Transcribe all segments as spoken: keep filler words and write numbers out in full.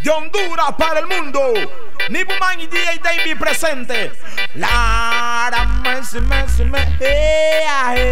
de Honduras para el mundo. Nibuman y D J David presente. Lara, me, me, me, hey,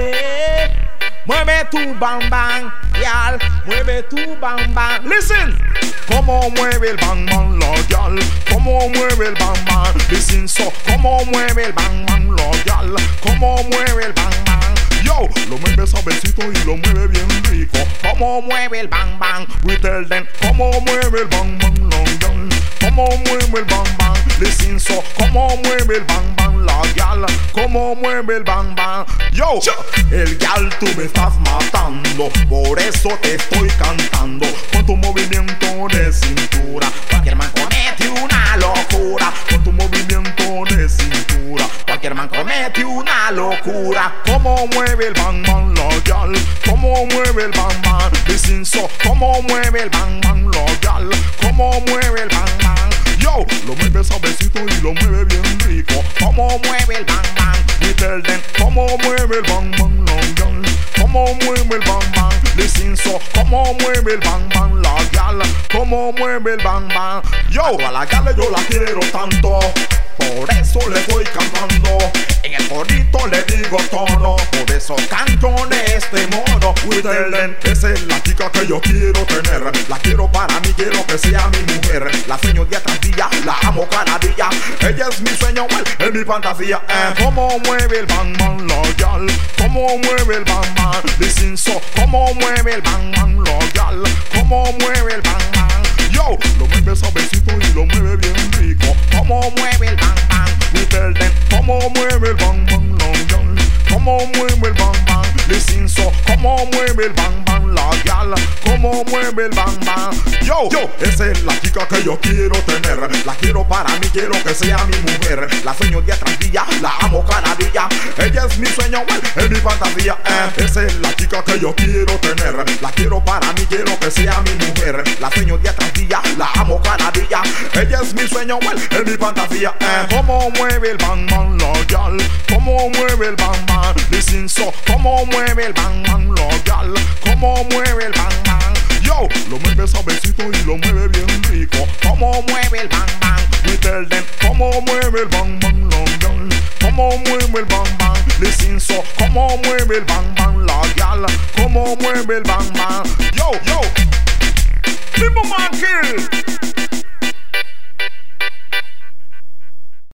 hey. Mueve tu bam bam, yal, mueve tu bam bam. Listen. Como mueve el bam bam la yal, como mueve el bam bam. Listen so, como mueve el bam bam la yal, como mueve el bam bam. Yo, lo mueve suavecito y lo mueve bien rico. Como mueve el bam bam, we tell them. Como mueve el bam bam la yal, como mueve el bam bam. Listen so, como mueve el bam bam la yal, como mueve el bam bam. Yo, el yal tú me estás matando, por eso te estoy cantando. Con tu movimiento de cintura, cualquier man comete una locura. Con tu movimiento de cintura, cualquier man comete una locura. Como mueve el bam bam la yal, como mueve el bam bam. Listen so, como mueve el bam bam la yal, como mueve el bam bam. Yo, lo mueve suavecito y lo mueve bien rico. Como mueve el bam bam, we tell them. Como mueve el bam bam la yal, como mueve el bam bam. Listen so, como mueve el bam bam la yal, como mueve el bam bam. Yo, a la yal yo la quiero tanto, por eso le voy cantando. En el corito le digo tono, por eso canto de este modo. We tell them, esa es la chica que yo quiero tener. La quiero para mí, quiero que sea mi mujer. La sueño día tras día, la amo cada día. Ella es mi sueño, well, es mi fantasía. eh. Como mueve el bam bam la yal, como mueve el bam bam. Listen so, como mueve el bam bam la yal, como mueve el bam bam. Yo, lo mueve suavecito y lo mueve bien rico. Como mueve el bam bam, we tell them. Como mueve el bam bam la yal, como mueve el bam bam. Listen so, como mueve el bam bam la yal, como mueve el bam bam. Yo, yo, esa es la chica que yo quiero tener. La quiero para mí, quiero que sea mi mujer. La sueño día tras día, la amo cada día. Ella es mi sueño, well, es mi fantasía. eh. Esa es la chica que yo quiero tener. La quiero para mí, quiero que sea mi mujer. La sueño día tras día, la amo cada día. Ella es mi sueño, well, es mi fantasía. eh. Como mueve el bam bam la yal, como mueve el bam bam. Listen so, como mueve el bam bam la yal, como mueve el bam bam. Yo, lo mueve suavecito y lo mueve bien rico. Como mueve el bam bam, we tell them. Como mueve el bam bam la yal, como mueve el bam bam. Listen so, como mueve el bam bam la yal, como mueve el bam bam. Yo, yo, Nibuman Kill.